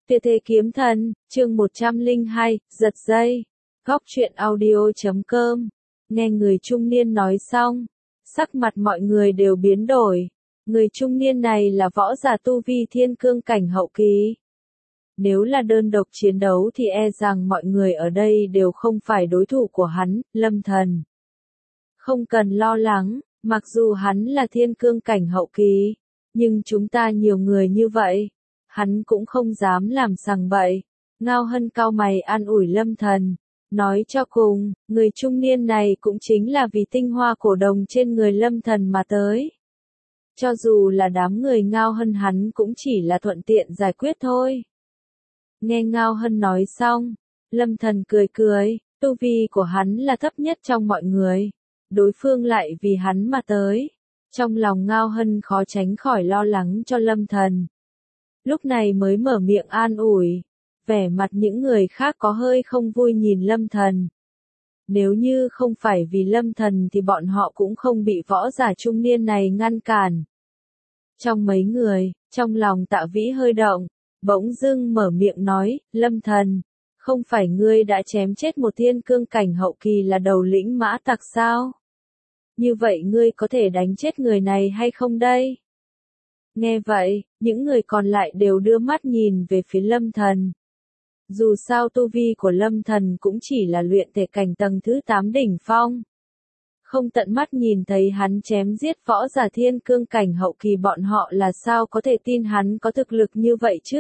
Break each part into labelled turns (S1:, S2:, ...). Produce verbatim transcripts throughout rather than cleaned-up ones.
S1: Tuyệt thế kiếm thần, chương một trăm lẻ hai, giật dây. Góc truyện audio chấm com. Nghe người trung niên nói xong, sắc mặt mọi người đều biến đổi. Người trung niên này là võ giả tu vi thiên cương cảnh hậu kỳ. Nếu là đơn độc chiến đấu thì e rằng mọi người ở đây đều không phải đối thủ của hắn, Lâm Thần. Không cần lo lắng, mặc dù hắn là thiên cương cảnh hậu kỳ, nhưng chúng ta nhiều người như vậy, hắn cũng không dám làm sằng bậy. Ngao Hân cau mày an ủi Lâm Thần, nói cho cùng, người trung niên này cũng chính là vì tinh hoa cổ đồng trên người Lâm Thần mà tới. Cho dù là đám người Ngao Hân hắn cũng chỉ là thuận tiện giải quyết thôi. Nghe Ngao Hân nói xong, Lâm Thần cười cười, tu vi của hắn là thấp nhất trong mọi người, đối phương lại vì hắn mà tới. Trong lòng Ngao Hân khó tránh khỏi lo lắng cho Lâm Thần. Lúc này mới mở miệng an ủi, vẻ mặt những người khác có hơi không vui nhìn Lâm Thần. Nếu như không phải vì Lâm Thần thì bọn họ cũng không bị võ giả trung niên này ngăn cản. Trong mấy người, trong lòng Tạ Vĩ hơi động, bỗng dưng mở miệng nói, Lâm Thần, không phải ngươi đã chém chết một thiên cương cảnh hậu kỳ là đầu lĩnh mã tặc sao? Như vậy ngươi có thể đánh chết người này hay không đây? Nghe vậy, những người còn lại đều đưa mắt nhìn về phía Lâm Thần. Dù sao tu vi của Lâm Thần cũng chỉ là luyện thể cảnh tầng thứ tám đỉnh phong. Không tận mắt nhìn thấy hắn chém giết võ giả thiên cương cảnh hậu kỳ bọn họ là sao có thể tin hắn có thực lực như vậy chứ?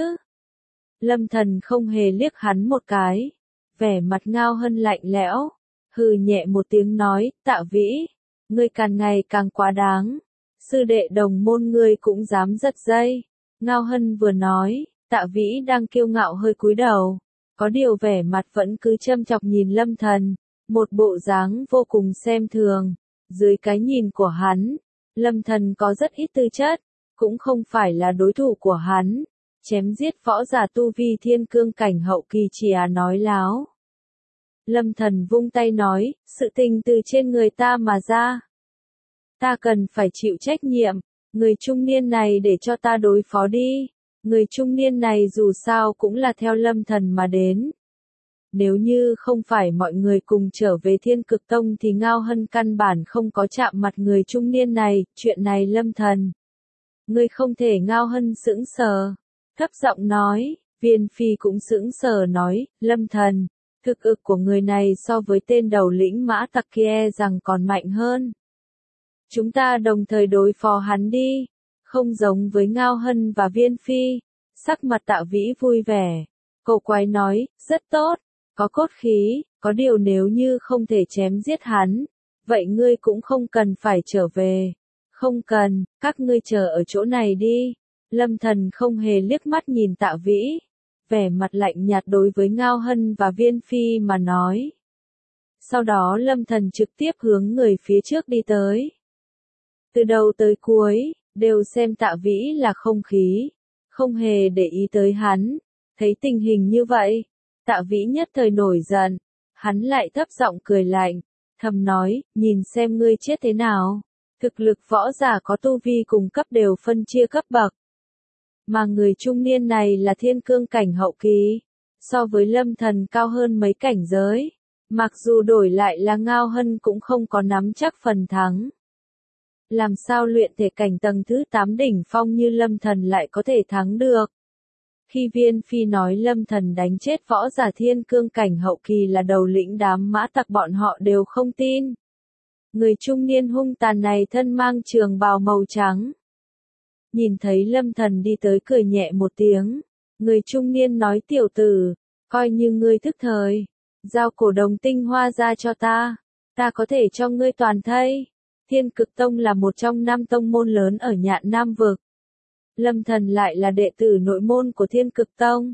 S1: Lâm Thần không hề liếc hắn một cái. Vẻ mặt Ngao Hân lạnh lẽo, hừ nhẹ một tiếng nói, Tạ Vĩ, ngươi càng ngày càng quá đáng. Sư đệ đồng môn ngươi cũng dám giật dây. Ngao Hân vừa nói, Tạ Vĩ đang kiêu ngạo hơi cúi đầu, có điều vẻ mặt vẫn cứ châm chọc nhìn Lâm Thần, một bộ dáng vô cùng xem thường. Dưới cái nhìn của hắn, Lâm Thần có rất ít tư chất, cũng không phải là đối thủ của hắn. Chém giết võ giả tu vi thiên cương cảnh hậu kỳ chỉ à nói láo. Lâm Thần vung tay nói, sự tình từ trên người ta mà ra. Ta cần phải chịu trách nhiệm, người trung niên này để cho ta đối phó đi. Người trung niên này dù sao cũng là theo Lâm Thần mà đến. Nếu như không phải mọi người cùng trở về Thiên Cực Tông thì Ngao Hân căn bản không có chạm mặt người trung niên này, chuyện này Lâm Thần. Ngươi không thể. Ngao Hân sững sờ, thấp giọng nói, Viên Phi cũng sững sờ nói, Lâm Thần, thực lực của người này so với tên đầu lĩnh mã tặc kia rằng còn mạnh hơn. Chúng ta đồng thời đối phó hắn đi, không giống với Ngao Hân và Viên Phi. Sắc mặt Tạ Vĩ vui vẻ, cậu quái nói, rất tốt, có cốt khí, có điều nếu như không thể chém giết hắn, vậy ngươi cũng không cần phải trở về. Không cần, các ngươi chờ ở chỗ này đi. Lâm Thần không hề liếc mắt nhìn Tạ Vĩ, vẻ mặt lạnh nhạt đối với Ngao Hân và Viên Phi mà nói. Sau đó Lâm Thần trực tiếp hướng người phía trước đi tới. Từ đầu tới cuối, đều xem Tạ Vĩ là không khí, không hề để ý tới hắn. Thấy tình hình như vậy, Tạ Vĩ nhất thời nổi giận, hắn lại thấp giọng cười lạnh, thầm nói, nhìn xem ngươi chết thế nào. Thực lực võ giả có tu vi cùng cấp đều phân chia cấp bậc. Mà người trung niên này là thiên cương cảnh hậu kỳ, so với Lâm Thần cao hơn mấy cảnh giới. Mặc dù đổi lại là Ngao Hân cũng không có nắm chắc phần thắng. Làm sao luyện thể cảnh tầng thứ tám đỉnh phong như Lâm Thần lại có thể thắng được? Khi Viên Phi nói Lâm Thần đánh chết võ giả thiên cương cảnh hậu kỳ là đầu lĩnh đám mã tặc bọn họ đều không tin. Người trung niên hung tàn này thân mang trường bào màu trắng. Nhìn thấy Lâm Thần đi tới cười nhẹ một tiếng. Người trung niên nói tiểu tử, coi như ngươi thức thời. Giao cổ đồng tinh hoa ra cho ta. Ta có thể cho ngươi toàn thây. Thiên Cực Tông là một trong năm tông môn lớn ở Nhạn Nam Vực. Lâm Thần lại là đệ tử nội môn của Thiên Cực Tông.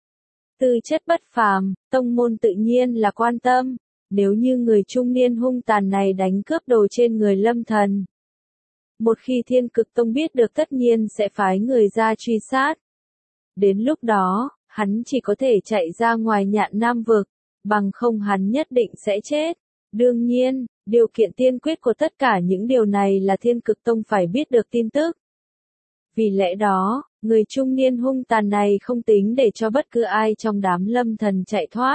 S1: Tư chất bất phàm, tông môn tự nhiên là quan tâm. Nếu như người trung niên hung tàn này đánh cướp đồ trên người Lâm Thần, một khi Thiên Cực Tông biết được tất nhiên sẽ phái người ra truy sát. Đến lúc đó, hắn chỉ có thể chạy ra ngoài Nhạn Nam Vực, bằng không hắn nhất định sẽ chết. Đương nhiên, điều kiện tiên quyết của tất cả những điều này là Thiên Cực Tông phải biết được tin tức. Vì lẽ đó, người trung niên hung tàn này không tính để cho bất cứ ai trong đám lâm thần chạy thoát.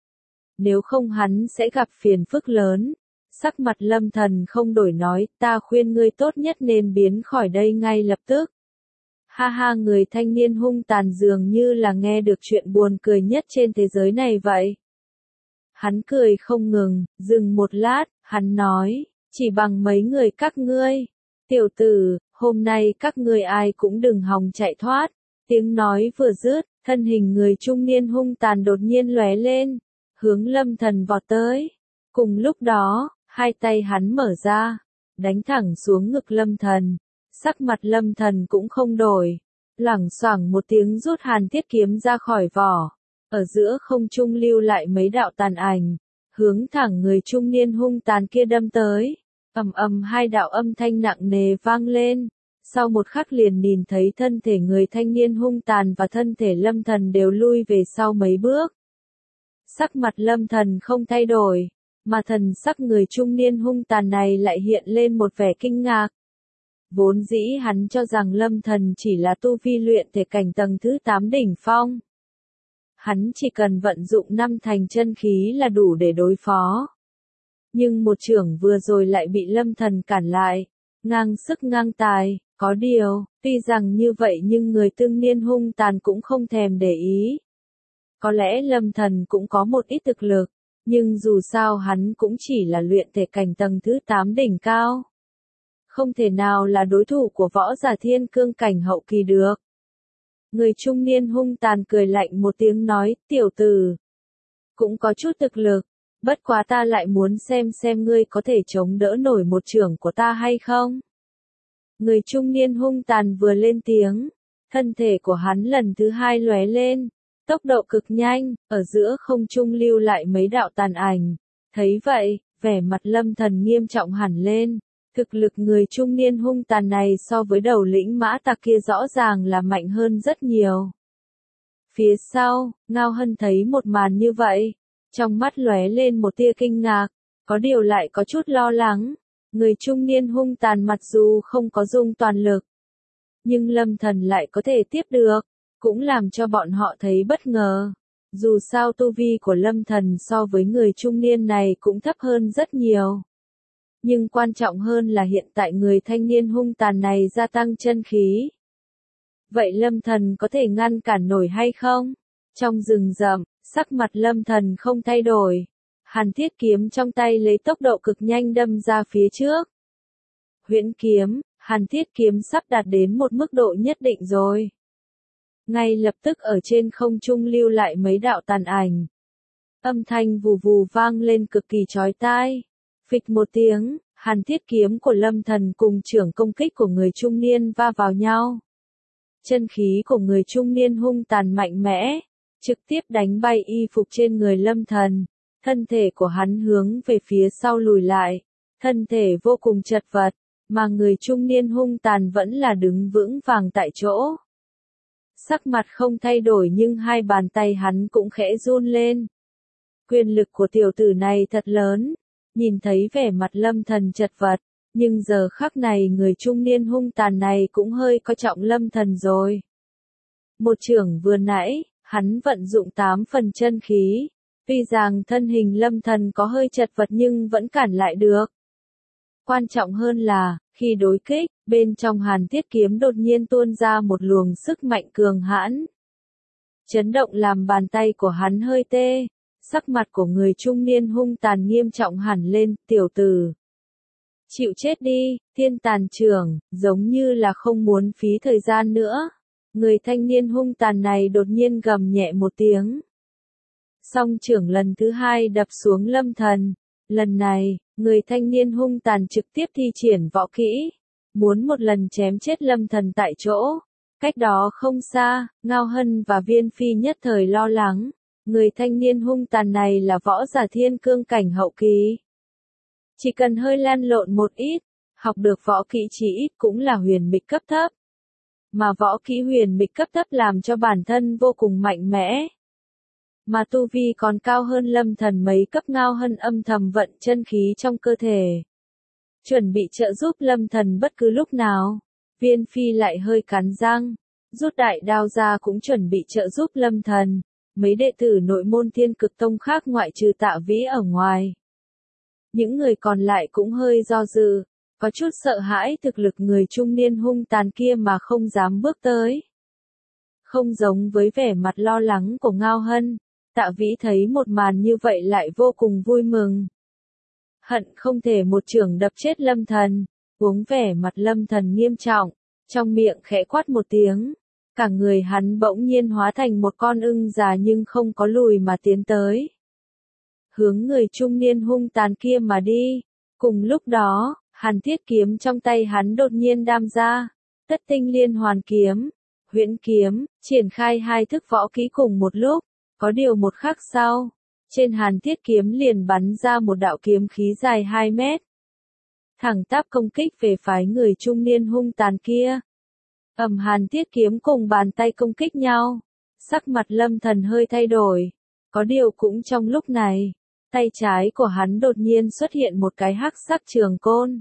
S1: Nếu không hắn sẽ gặp phiền phức lớn. Sắc mặt lâm thần không đổi nói, ta khuyên ngươi tốt nhất nên biến khỏi đây ngay lập tức. Ha ha, người thanh niên hung tàn dường như là nghe được chuyện buồn cười nhất trên thế giới này vậy. Hắn cười không ngừng, dừng một lát, hắn nói, chỉ bằng mấy người các ngươi. Tiểu tử, hôm nay các ngươi ai cũng đừng hòng chạy thoát. Tiếng nói vừa dứt, thân hình người trung niên hung tàn đột nhiên lóe lên, hướng lâm thần vọt tới. Cùng lúc đó, hai tay hắn mở ra, đánh thẳng xuống ngực lâm thần. Sắc mặt lâm thần cũng không đổi, loảng xoảng một tiếng rút hàn thiết kiếm ra khỏi vỏ. Ở giữa không trung lưu lại mấy đạo tàn ảnh, hướng thẳng người trung niên hung tàn kia đâm tới. Ầm ầm, hai đạo âm thanh nặng nề vang lên. Sau một khắc liền nhìn thấy thân thể người thanh niên hung tàn và thân thể lâm thần đều lui về sau mấy bước. Sắc mặt lâm thần không thay đổi, mà thần sắc người trung niên hung tàn này lại hiện lên một vẻ kinh ngạc. Vốn dĩ hắn cho rằng lâm thần chỉ là tu vi luyện thể cảnh tầng thứ tám đỉnh phong. Hắn chỉ cần vận dụng năm thành chân khí là đủ để đối phó. Nhưng một chưởng vừa rồi lại bị lâm thần cản lại, ngang sức ngang tài, có điều, tuy rằng như vậy nhưng người tương niên hung tàn cũng không thèm để ý. Có lẽ lâm thần cũng có một ít thực lực, nhưng dù sao hắn cũng chỉ là luyện thể cảnh tầng thứ tám đỉnh cao. Không thể nào là đối thủ của võ giả thiên cương cảnh hậu kỳ được. Người trung niên hung tàn cười lạnh một tiếng nói, tiểu tử, cũng có chút thực lực, bất quá ta lại muốn xem xem ngươi có thể chống đỡ nổi một chưởng của ta hay không. Người trung niên hung tàn vừa lên tiếng, thân thể của hắn lần thứ hai lóe lên, tốc độ cực nhanh, ở giữa không trung lưu lại mấy đạo tàn ảnh. Thấy vậy, vẻ mặt lâm thần nghiêm trọng hẳn lên. Thực lực người trung niên hung tàn này so với đầu lĩnh mã tặc kia rõ ràng là mạnh hơn rất nhiều. Phía sau, Ngao Hân thấy một màn như vậy, trong mắt lóe lên một tia kinh ngạc, có điều lại có chút lo lắng. Người trung niên hung tàn mặc dù không có dùng toàn lực, nhưng lâm thần lại có thể tiếp được, cũng làm cho bọn họ thấy bất ngờ. Dù sao tu vi của lâm thần so với người trung niên này cũng thấp hơn rất nhiều. Nhưng quan trọng hơn là hiện tại người thanh niên hung tàn này gia tăng chân khí. Vậy lâm thần có thể ngăn cản nổi hay không? Trong rừng rậm, sắc mặt lâm thần không thay đổi. Hàn thiết kiếm trong tay lấy tốc độ cực nhanh đâm ra phía trước. Huyễn kiếm, hàn thiết kiếm sắp đạt đến một mức độ nhất định rồi. Ngay lập tức ở trên không trung lưu lại mấy đạo tàn ảnh. Âm thanh vù vù vang lên cực kỳ chói tai. Phịch một tiếng, hàn thiết kiếm của lâm thần cùng chưởng công kích của người trung niên va vào nhau. Chân khí của người trung niên hung tàn mạnh mẽ, trực tiếp đánh bay y phục trên người lâm thần. Thân thể của hắn hướng về phía sau lùi lại, thân thể vô cùng chật vật, mà người trung niên hung tàn vẫn là đứng vững vàng tại chỗ. Sắc mặt không thay đổi nhưng hai bàn tay hắn cũng khẽ run lên. Quyền lực của tiểu tử này thật lớn. Nhìn thấy vẻ mặt lâm thần chật vật, nhưng giờ khắc này người trung niên hung tàn này cũng hơi coi trọng lâm thần rồi. Một chưởng vừa nãy, hắn vận dụng tám phần chân khí, tuy rằng thân hình lâm thần có hơi chật vật nhưng vẫn cản lại được. Quan trọng hơn là, khi đối kích, bên trong hàn thiết kiếm đột nhiên tuôn ra một luồng sức mạnh cường hãn. Chấn động làm bàn tay của hắn hơi tê. Sắc mặt của người trung niên hung tàn nghiêm trọng hẳn lên, tiểu tử. Chịu chết đi, thiên tàn trưởng, giống như là không muốn phí thời gian nữa. Người thanh niên hung tàn này đột nhiên gầm nhẹ một tiếng. Song trưởng lần thứ hai đập xuống lâm thần. Lần này, người thanh niên hung tàn trực tiếp thi triển võ kỹ. Muốn một lần chém chết lâm thần tại chỗ. Cách đó không xa, Ngao Hân và Viên Phi nhất thời lo lắng. Người thanh niên hung tàn này là võ giả thiên cương cảnh hậu kỳ. Chỉ cần hơi lăn lộn một ít, học được võ kỹ chỉ ít cũng là huyền mịch cấp thấp. Mà võ kỹ huyền mịch cấp thấp làm cho bản thân vô cùng mạnh mẽ. Mà tu vi còn cao hơn lâm thần mấy cấp. Ngao Hân âm thầm vận chân khí trong cơ thể. Chuẩn bị trợ giúp lâm thần bất cứ lúc nào. Viên Phi lại hơi cắn răng, rút đại đao ra cũng chuẩn bị trợ giúp Lâm Thần. Mấy đệ tử nội môn Thiên Cực Tông khác ngoại trừ Tạ Vĩ ở ngoài. Những người còn lại cũng hơi do dự, có chút sợ hãi thực lực người trung niên hung tàn kia mà không dám bước tới. Không giống với vẻ mặt lo lắng của Ngao Hân, Tạ Vĩ thấy một màn như vậy lại vô cùng vui mừng. Hận không thể một chưởng đập chết Lâm Thần, uống vẻ mặt Lâm Thần nghiêm trọng, trong miệng khẽ quát một tiếng. Cả người hắn bỗng nhiên hóa thành một con ưng già nhưng không có lùi mà tiến tới. Hướng người trung niên hung tàn kia mà đi. Cùng lúc đó, Hàn Thiết kiếm trong tay hắn đột nhiên đam ra. Tất tinh liên hoàn kiếm, huyễn kiếm, triển khai hai thức võ kỹ cùng một lúc. Có điều một khắc sau, trên Hàn Thiết kiếm liền bắn ra một đạo kiếm khí dài hai mét. Thẳng tắp công kích về phái người trung niên hung tàn kia. Ầm, Hàn Thiết kiếm cùng bàn tay công kích nhau. Sắc mặt Lâm Thần hơi thay đổi. Có điều cũng trong lúc này, tay trái của hắn đột nhiên xuất hiện một cái hắc sắc trường côn.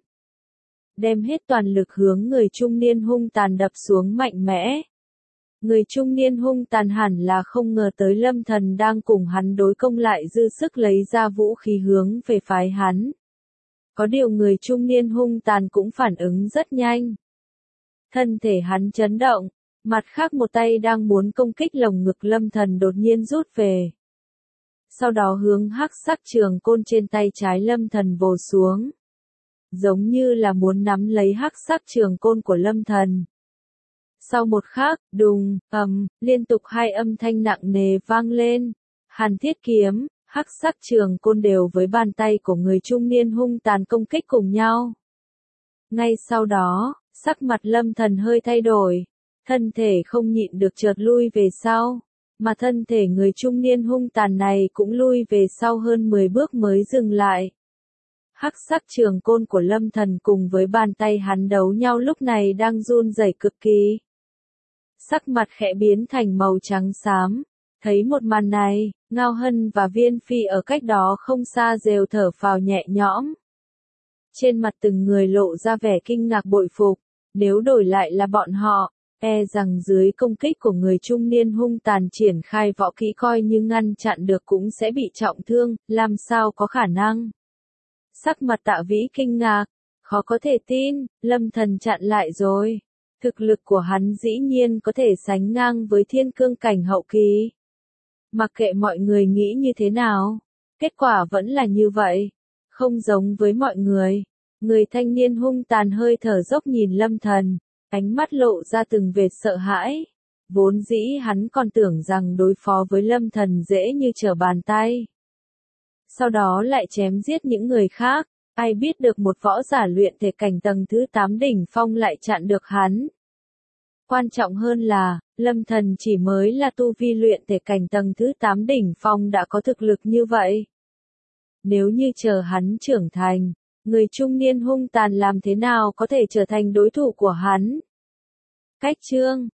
S1: Đem hết toàn lực hướng người trung niên hung tàn đập xuống mạnh mẽ. Người trung niên hung tàn hẳn là không ngờ tới Lâm Thần đang cùng hắn đối công lại dư sức lấy ra vũ khí hướng về phái hắn. Có điều người trung niên hung tàn cũng phản ứng rất nhanh. Thân thể hắn chấn động, mặt khác một tay đang muốn công kích lồng ngực Lâm Thần đột nhiên rút về. Sau đó hướng hắc sắc trường côn trên tay trái Lâm Thần vồ xuống. Giống như là muốn nắm lấy hắc sắc trường côn của Lâm Thần. Sau một khắc, đùng, ầm, liên tục hai âm thanh nặng nề vang lên. Hàn Thiết kiếm, hắc sắc trường côn đều với bàn tay của người trung niên hung tàn công kích cùng nhau. Ngay sau đó, sắc mặt Lâm Thần hơi thay đổi, thân thể không nhịn được chợt lui về sau, mà thân thể người trung niên hung tàn này cũng lui về sau hơn mười bước mới dừng lại. Hắc sắc trường côn của Lâm Thần cùng với bàn tay hắn đấu nhau lúc này đang run rẩy cực kỳ. Sắc mặt khẽ biến thành màu trắng xám, thấy một màn này, Ngao Hân và Viên Phi ở cách đó không xa đều thở phào nhẹ nhõm. Trên mặt từng người lộ ra vẻ kinh ngạc bội phục, nếu đổi lại là bọn họ, e rằng dưới công kích của người trung niên hung tàn triển khai võ kỹ coi như ngăn chặn được cũng sẽ bị trọng thương, làm sao có khả năng. Sắc mặt Tạ Vĩ kinh ngạc, khó có thể tin, Lâm Thần chặn lại rồi. Thực lực của hắn dĩ nhiên có thể sánh ngang với thiên cương cảnh hậu kỳ. Mặc kệ mọi người nghĩ như thế nào, kết quả vẫn là như vậy. Không giống với mọi người, người thanh niên hung tàn hơi thở dốc nhìn Lâm Thần, ánh mắt lộ ra từng vệt sợ hãi. Vốn dĩ hắn còn tưởng rằng đối phó với Lâm Thần dễ như trở bàn tay. Sau đó lại chém giết những người khác, ai biết được một võ giả luyện thể cảnh tầng thứ tám đỉnh phong lại chặn được hắn. Quan trọng hơn là, Lâm Thần chỉ mới là tu vi luyện thể cảnh tầng thứ tám đỉnh phong đã có thực lực như vậy. Nếu như chờ hắn trưởng thành, người trung niên hung tàn làm thế nào có thể trở thành đối thủ của hắn? Cách chương